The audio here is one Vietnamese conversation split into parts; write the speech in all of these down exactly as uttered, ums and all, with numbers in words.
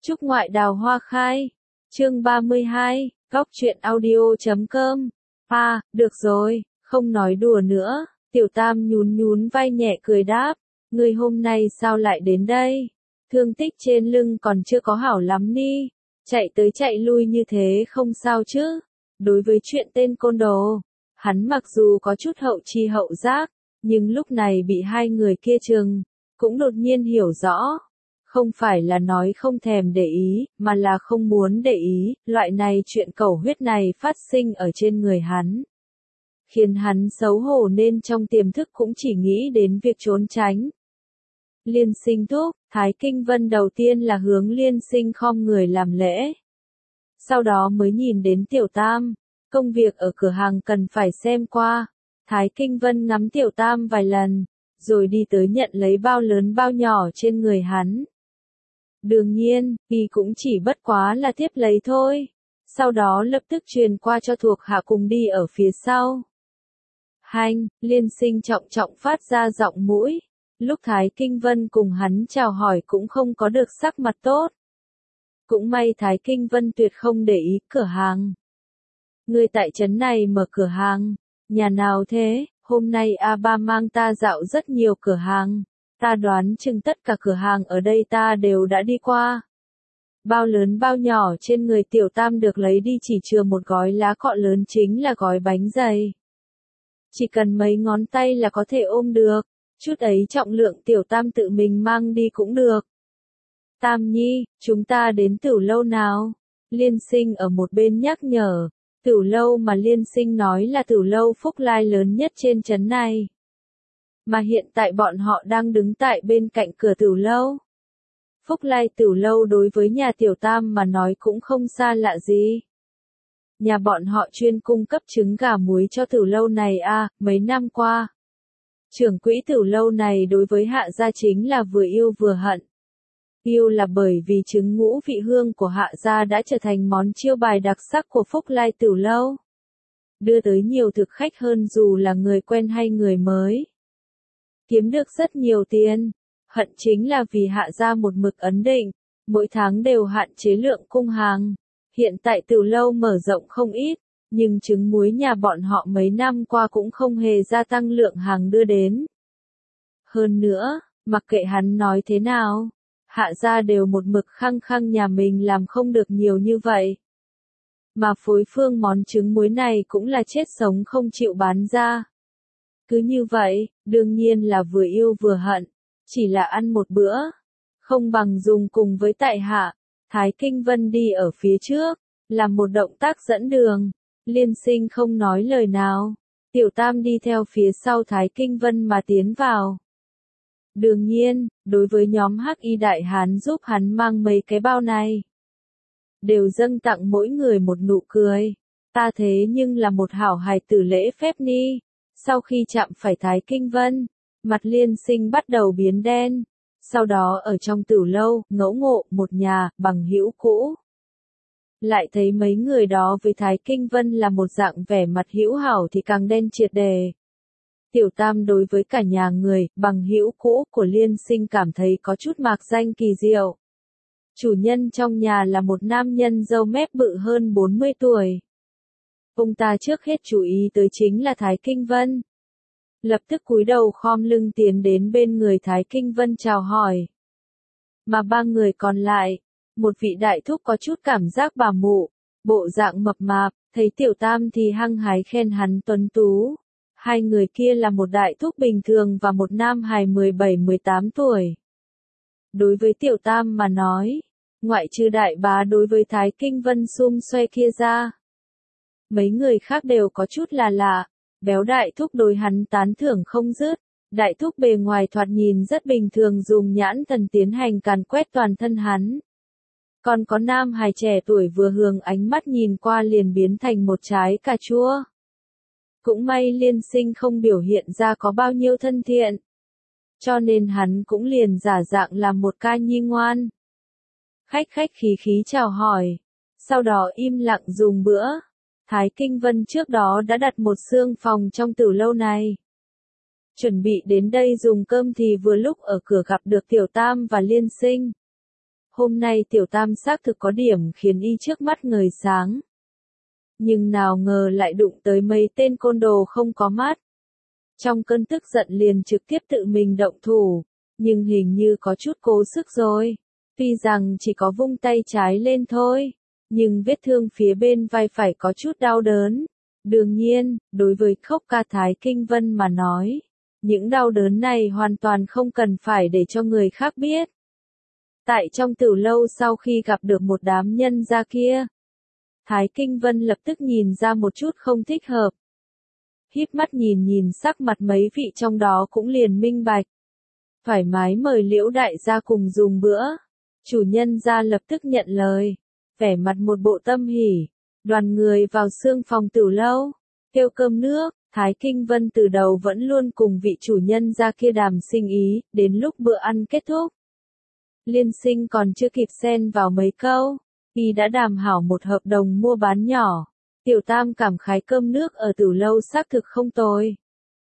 Chúc ngoại đào hoa khai. Chương ba mươi hai, góc truyện audio chấm com. À, được rồi, không nói đùa nữa. Tiểu Tam nhún nhún vai nhẹ cười đáp. Người hôm nay sao lại đến đây? Thương tích trên lưng còn chưa có hảo lắm ni. Chạy tới chạy lui như thế không sao chứ. Đối với chuyện tên côn đồ, hắn mặc dù có chút hậu chi hậu giác, nhưng lúc này bị hai người kia trừng, cũng đột nhiên hiểu rõ. Không phải là nói không thèm để ý, mà là không muốn để ý, loại này chuyện cẩu huyết này phát sinh ở trên người hắn. Khiến hắn xấu hổ nên trong tiềm thức cũng chỉ nghĩ đến việc trốn tránh. Liên Sinh thúc, Thái Kinh Vân đầu tiên là hướng Liên Sinh khom người làm lễ. Sau đó mới nhìn đến Tiểu Tam, công việc ở cửa hàng cần phải xem qua. Thái Kinh Vân ngắm Tiểu Tam vài lần, rồi đi tới nhận lấy bao lớn bao nhỏ trên người hắn. Đương nhiên, y cũng chỉ bất quá là tiếp lấy thôi. Sau đó lập tức truyền qua cho thuộc hạ cùng đi ở phía sau. Hành, Liên Sinh trọng trọng phát ra giọng mũi. Lúc Thái Kinh Vân cùng hắn chào hỏi cũng không có được sắc mặt tốt. Cũng may Thái Kinh Vân tuyệt không để ý cửa hàng. Người tại trấn này mở cửa hàng, nhà nào thế? Hôm nay A Ba mang ta dạo rất nhiều cửa hàng. Ta đoán chừng tất cả cửa hàng ở đây ta đều đã đi qua. Bao lớn bao nhỏ trên người Tiểu Tam được lấy đi chỉ chừa một gói lá cọ lớn, chính là gói bánh dày. Chỉ cần mấy ngón tay là có thể ôm được, chút ấy trọng lượng Tiểu Tam tự mình mang đi cũng được. Tam Nhi, chúng ta đến Tửu Lâu nào? Liên Sinh ở một bên nhắc nhở. Tửu Lâu mà Liên Sinh nói là Tửu Lâu Phúc Lai lớn nhất trên trấn này. Mà hiện tại bọn họ đang đứng tại bên cạnh cửa Tửu Lâu. Phúc Lai Tửu Lâu đối với nhà Tiểu Tam mà nói cũng không xa lạ gì. Nhà bọn họ chuyên cung cấp trứng gà muối cho Tửu Lâu này à, mấy năm qua. Trưởng quỹ Tửu Lâu này đối với Hạ gia chính là vừa yêu vừa hận. Yêu là bởi vì trứng ngũ vị hương của Hạ gia đã trở thành món chiêu bài đặc sắc của Phúc Lai Tửu Lâu. Đưa tới nhiều thực khách hơn dù là người quen hay người mới. Kiếm được rất nhiều tiền. Hận chính là vì Hạ gia một mực ấn định, mỗi tháng đều hạn chế lượng cung hàng. Hiện tại Tửu Lâu mở rộng không ít, nhưng trứng muối nhà bọn họ mấy năm qua cũng không hề gia tăng lượng hàng đưa đến. Hơn nữa, mặc kệ hắn nói thế nào, Hạ gia đều một mực khăng khăng nhà mình làm không được nhiều như vậy. Mà phối phương món trứng muối này cũng là chết sống không chịu bán ra. Cứ như vậy, đương nhiên là vừa yêu vừa hận, chỉ là ăn một bữa, không bằng dùng cùng với tại hạ. Thái Kinh Vân đi ở phía trước, làm một động tác dẫn đường. Liên Sinh không nói lời nào. Tiểu Tam đi theo phía sau Thái Kinh Vân mà tiến vào. Đương nhiên, đối với nhóm Hắc Y Đại Hán giúp hắn mang mấy cái bao này, đều dâng tặng mỗi người một nụ cười. Ta thế nhưng là một hảo hài tử lễ phép ni. Sau khi chạm phải Thái Kinh Vân, mặt Liên Sinh bắt đầu biến đen. Sau đó ở trong Tửu Lâu, ngẫu ngộ một nhà, bằng hữu cũ. Lại thấy mấy người đó với Thái Kinh Vân là một dạng vẻ mặt hữu hảo thì càng đen triệt đề. Tiểu Tam đối với cả nhà người, bằng hữu cũ của Liên Sinh cảm thấy có chút mạc danh kỳ diệu. Chủ nhân trong nhà là một nam nhân râu mép bự hơn bốn mươi tuổi. Ông ta trước hết chú ý tới chính là Thái Kinh Vân. Lập tức cúi đầu khom lưng tiến đến bên người Thái Kinh Vân chào hỏi. Mà ba người còn lại, một vị đại thúc có chút cảm giác bà mụ, bộ dạng mập mạp, thấy Tiểu Tam thì hăng hái khen hắn tuấn tú. Hai người kia là một đại thúc bình thường và một nam hài mười bảy mười tám tuổi. Đối với Tiểu Tam mà nói, ngoại trừ đại bá đối với Thái Kinh Vân xum xoe kia ra, mấy người khác đều có chút là lạ. Béo đại thúc đối hắn tán thưởng không dứt. Đại thúc bề ngoài thoạt nhìn rất bình thường, dùng nhãn thần tiến hành càn quét toàn thân hắn. Còn có nam hài trẻ tuổi vừa hưởng ánh mắt nhìn qua liền biến thành một trái cà chua. Cũng may Liên Sinh không biểu hiện ra có bao nhiêu thân thiện, cho nên hắn cũng liền giả dạng làm một ca nhi ngoan. Khách khách khí khí chào hỏi, sau đó im lặng dùng bữa. Thái Kinh Vân trước đó đã đặt một xương phòng trong Tửu Lâu này. Chuẩn bị đến đây dùng cơm thì vừa lúc ở cửa gặp được Tiểu Tam và Liên Sinh. hôm nay tiểu tam xác thực có điểm khiến y trước mắt ngời sáng. Nhưng nào ngờ lại đụng tới mấy tên côn đồ không có mắt. Trong cơn tức giận liền trực tiếp tự mình động thủ, nhưng hình như có chút cố sức rồi. Tuy rằng chỉ có vung tay trái lên thôi, nhưng vết thương phía bên vai phải có chút đau đớn. Đương nhiên, đối với Khốc Ca Thái Kinh Vân mà nói, những đau đớn này hoàn toàn không cần phải để cho người khác biết. Tại trong tiểu lâu sau khi gặp được một đám nhân gia kia, Thái Kinh Vân lập tức nhìn ra một chút không thích hợp. Híp mắt nhìn nhìn sắc mặt mấy vị trong đó cũng liền minh bạch. Thoải mái mời Liễu đại gia cùng dùng bữa. Chủ nhân gia lập tức nhận lời, vẻ mặt một bộ tâm hỉ. Đoàn người vào xương phòng tiểu lâu, kêu cơm nước. Thái Kinh Vân từ đầu vẫn luôn cùng vị chủ nhân gia kia đàm sinh ý, đến lúc bữa ăn kết thúc. Liên Sinh còn chưa kịp xen vào mấy câu, y đã đàm hảo một hợp đồng mua bán nhỏ. Tiểu tam cảm khái cơm nước ở tiểu lâu xác thực không tồi.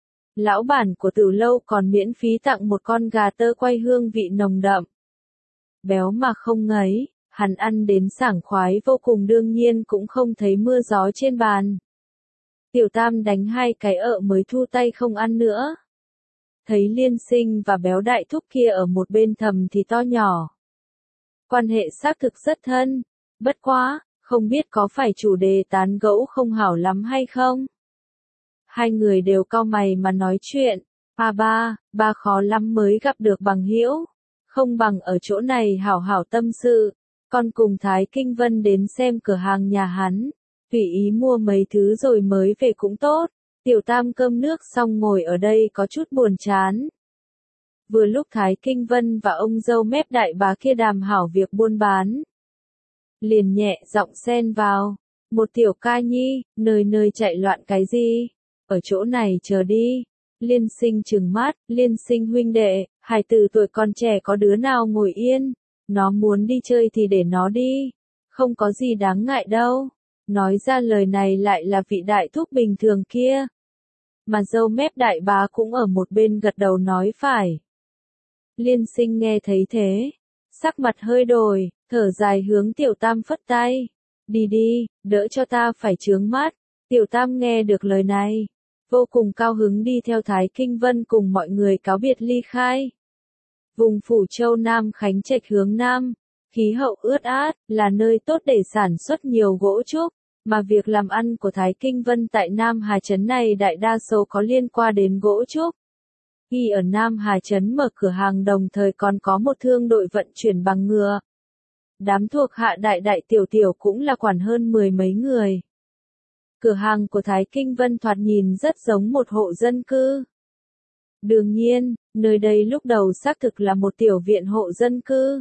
Lão bản của tiểu lâu còn miễn phí tặng một con gà tơ quay hương vị nồng đậm. Béo mà không ngấy, hắn ăn đến sảng khoái vô cùng, đương nhiên cũng không thấy mưa gió trên bàn. Tiểu tam đánh hai cái ợ mới thu tay không ăn nữa. Thấy Liên Sinh và béo đại thúc kia ở một bên thầm thì to nhỏ. Quan hệ xác thực rất thân, bất quá, không biết có phải chủ đề tán gẫu không hảo lắm hay không? Hai người đều cau mày mà nói chuyện, ba ba, ba khó lắm mới gặp được bằng hữu, không bằng ở chỗ này hảo hảo tâm sự, con cùng Thái Kinh Vân đến xem cửa hàng nhà hắn, tùy ý mua mấy thứ rồi mới về cũng tốt. Tiểu tam cơm nước xong ngồi ở đây có chút buồn chán. Vừa lúc Thái Kinh Vân và ông dâu mép đại bá kia đàm hảo việc buôn bán. Liền nhẹ giọng xen vào, một tiểu ca nhi, nơi nơi chạy loạn cái gì, ở chỗ này chờ đi. Liên Sinh trừng mắt, Liên Sinh huynh đệ, hài tử tuổi còn trẻ có đứa nào ngồi yên, nó muốn đi chơi thì để nó đi, không có gì đáng ngại đâu. Nói ra lời này lại là vị đại thúc bình thường kia. Mà dâu mép đại bá cũng ở một bên gật đầu nói phải. Liên Sinh nghe thấy thế, sắc mặt hơi đổi, thở dài hướng tiểu tam phất tay. Đi đi, đỡ cho ta phải chướng mắt. Tiểu tam nghe được lời này, vô cùng cao hứng đi theo Thái Kinh Vân cùng mọi người cáo biệt ly khai. Vùng Phủ Châu Nam Khánh Trạch hướng Nam, khí hậu ướt át, là nơi tốt để sản xuất nhiều gỗ trúc, mà việc làm ăn của Thái Kinh Vân tại Nam Hà Trấn này đại đa số có liên quan đến gỗ trúc. Y ở Nam Hà Trấn mở cửa hàng đồng thời còn có một thương đội vận chuyển bằng ngựa. Đám thuộc hạ đại đại tiểu tiểu cũng là quản hơn mười mấy người. Cửa hàng của Thái Kinh Vân thoạt nhìn rất giống một hộ dân cư. Đương nhiên, nơi đây lúc đầu xác thực là một tiểu viện hộ dân cư.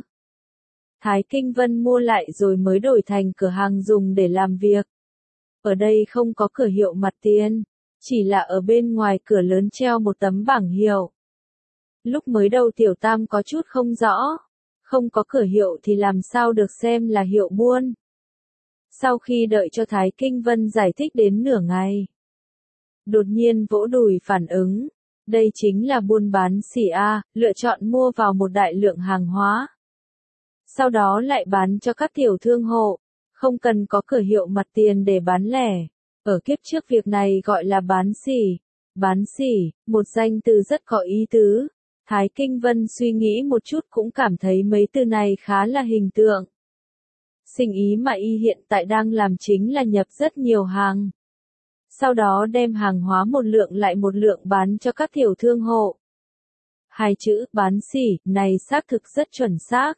Thái Kinh Vân mua lại rồi mới đổi thành cửa hàng dùng để làm việc. Ở đây không có cửa hiệu mặt tiền, chỉ là ở bên ngoài cửa lớn treo một tấm bảng hiệu. Lúc mới đầu tiểu tam có chút không rõ, không có cửa hiệu thì làm sao được xem là hiệu buôn. Sau khi đợi cho Thái Kinh Vân giải thích đến nửa ngày, đột nhiên vỗ đùi phản ứng, đây chính là buôn bán xỉ A, lựa chọn mua vào một đại lượng hàng hóa. Sau đó lại bán cho các tiểu thương hộ, không cần có cửa hiệu mặt tiền để bán lẻ. Ở kiếp trước việc này gọi là bán xỉ. Bán xỉ, một danh từ rất có ý tứ. Thái Kinh Vân suy nghĩ một chút cũng cảm thấy mấy từ này khá là hình tượng. Sinh ý mà y hiện tại đang làm chính là nhập rất nhiều hàng. Sau đó đem hàng hóa một lượng lại một lượng bán cho các tiểu thương hộ. Hai chữ bán xỉ này xác thực rất chuẩn xác.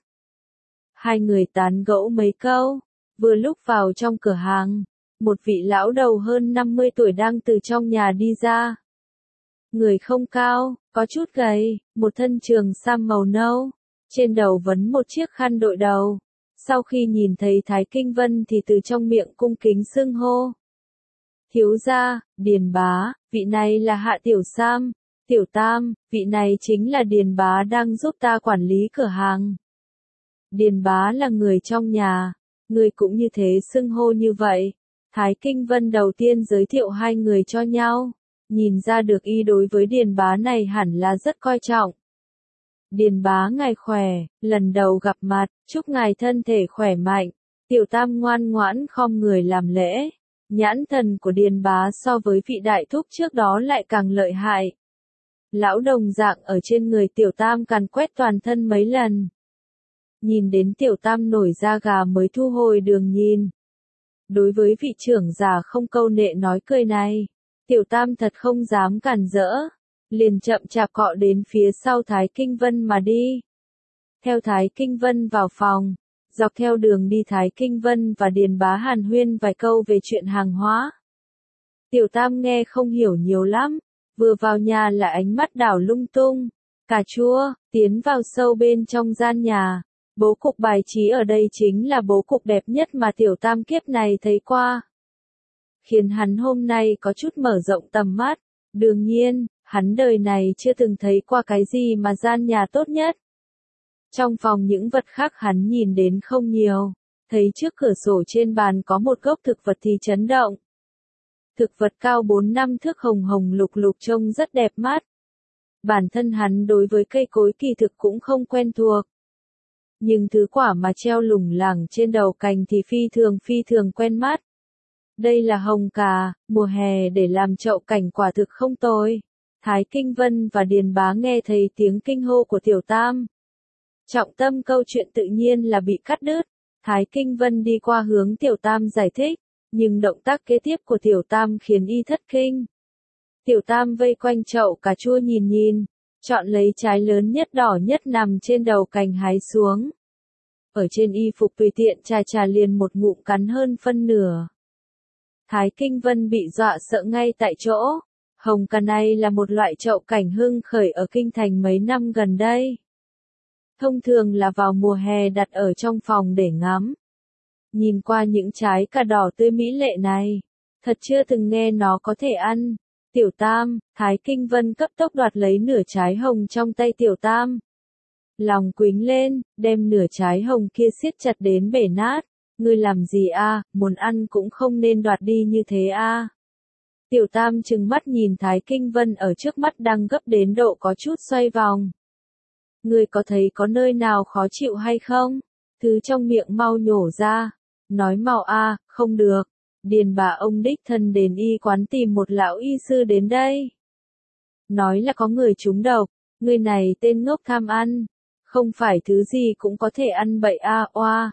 Hai người tán gẫu mấy câu, vừa lúc vào trong cửa hàng, một vị lão đầu hơn năm mươi tuổi đang từ trong nhà đi ra. Người không cao, có chút gầy, một thân trường sam màu nâu, trên đầu vấn một chiếc khăn đội đầu. Sau khi nhìn thấy Thái Kinh Vân thì từ trong miệng cung kính xưng hô. Thiếu gia, Điền bá, vị này là Hạ Tiểu Sam, Tiểu Tam, vị này chính là Điền bá đang giúp ta quản lý cửa hàng. Điền bá là người trong nhà, người cũng như thế xưng hô như vậy. Thái Kinh Vân đầu tiên giới thiệu hai người cho nhau, nhìn ra được y đối với Điền bá này hẳn là rất coi trọng. Điền bá ngài khỏe, lần đầu gặp mặt, chúc ngài thân thể khỏe mạnh. Tiểu tam ngoan ngoãn khom người làm lễ. Nhãn thần của Điền bá so với vị đại thúc trước đó lại càng lợi hại. Lão đồng dạng ở trên người tiểu tam càn quét toàn thân mấy lần. Nhìn đến tiểu tam nổi da gà mới thu hồi đường nhìn. Đối với vị trưởng già không câu nệ nói cười này, tiểu tam thật không dám cản rỡ, liền chậm chạp cọ đến phía sau Thái Kinh Vân mà đi. Theo Thái Kinh Vân vào phòng, dọc theo đường đi Thái Kinh Vân và Điền bá hàn huyên vài câu về chuyện hàng hóa. Tiểu tam nghe không hiểu nhiều lắm, vừa vào nhà là ánh mắt đảo lung tung, cà chua, tiến vào sâu bên trong gian nhà. Bố cục bài trí ở đây chính là bố cục đẹp nhất mà tiểu tam kiếp này thấy qua. Khiến hắn hôm nay có chút mở rộng tầm mắt. Đương nhiên, hắn đời này chưa từng thấy qua cái gì mà gian nhà tốt nhất. Trong phòng những vật khác hắn nhìn đến không nhiều. Thấy trước cửa sổ trên bàn có một gốc thực vật thì chấn động. Thực vật cao bốn năm thước hồng hồng lục lục trông rất đẹp mắt. Bản thân hắn đối với cây cối kỳ thực cũng không quen thuộc. Nhưng thứ quả mà treo lủng lẳng trên đầu cành thì phi thường phi thường quen mắt. Đây là hồng cà, mùa hè để làm chậu cảnh quả thực không tồi. Thái Kinh Vân và Điền bá nghe thấy tiếng kinh hô của tiểu tam. Trọng tâm câu chuyện tự nhiên là bị cắt đứt. Thái Kinh Vân đi qua hướng tiểu tam giải thích, nhưng động tác kế tiếp của tiểu tam khiến y thất kinh. Tiểu tam vây quanh chậu cà chua nhìn nhìn, chọn lấy trái lớn nhất đỏ nhất nằm trên đầu cành hái xuống. Ở trên y phục tùy tiện trà trà liền một ngụm cắn hơn phân nửa. Thái Kinh Vân bị dọa sợ ngay tại chỗ. Hồng cà này là một loại chậu cảnh hưng khởi ở kinh thành mấy năm gần đây. Thông thường là vào mùa hè đặt ở trong phòng để ngắm. Nhìn qua những trái cà đỏ tươi mỹ lệ này, thật chưa từng nghe nó có thể ăn. Tiểu tam, Thái Kinh Vân cấp tốc đoạt lấy nửa trái hồng trong tay tiểu tam. Lòng quính lên, đem nửa trái hồng kia siết chặt đến bể nát. Ngươi làm gì a, muốn ăn cũng không nên đoạt đi như thế a. Tiểu tam trừng mắt nhìn Thái Kinh Vân ở trước mắt đang gấp đến độ có chút xoay vòng. Ngươi có thấy có nơi nào khó chịu hay không? Thứ trong miệng mau nhổ ra. Nói mau a, không được. Điền bà ông đích thân đến y quán tìm một lão y sư đến đây. Nói là có người trúng độc, người này tên ngốc tham ăn. Không phải thứ gì cũng có thể ăn bậy a oa.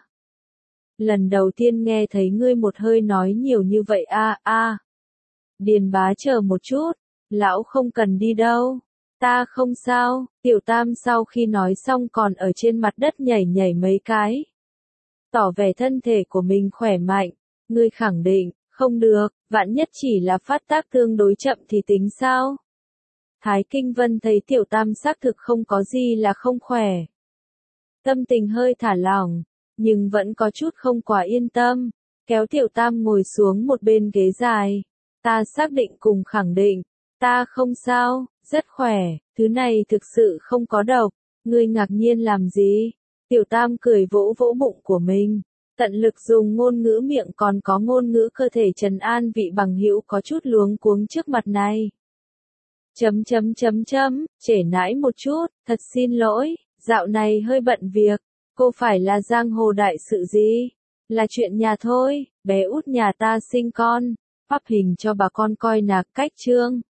Lần đầu tiên nghe thấy ngươi một hơi nói nhiều như vậy a a. Điền bá chờ một chút, lão không cần đi đâu. Ta không sao, tiểu tam sau khi nói xong còn ở trên mặt đất nhảy nhảy mấy cái. Tỏ vẻ thân thể của mình khỏe mạnh, ngươi khẳng định, không được, vạn nhất chỉ là phát tác tương đối chậm thì tính sao? Thái Kinh Vân thấy tiểu tam xác thực không có gì là không khỏe. Tâm tình hơi thả lỏng, nhưng vẫn có chút không quá yên tâm, kéo tiểu tam ngồi xuống một bên ghế dài. Ta xác định cùng khẳng định, ta không sao, rất khỏe, thứ này thực sự không có độc, ngươi ngạc nhiên làm gì? Tiểu tam cười vỗ vỗ bụng của mình, tận lực dùng ngôn ngữ miệng còn có ngôn ngữ cơ thể trấn an vị bằng hữu có chút luống cuống trước mặt này. Chấm chấm chấm chấm, trễ nãi một chút, thật xin lỗi, dạo này hơi bận việc, cô phải là giang hồ đại sự gì? Là chuyện nhà thôi, bé út nhà ta sinh con, pắp hình cho bà con coi nạc cách trương.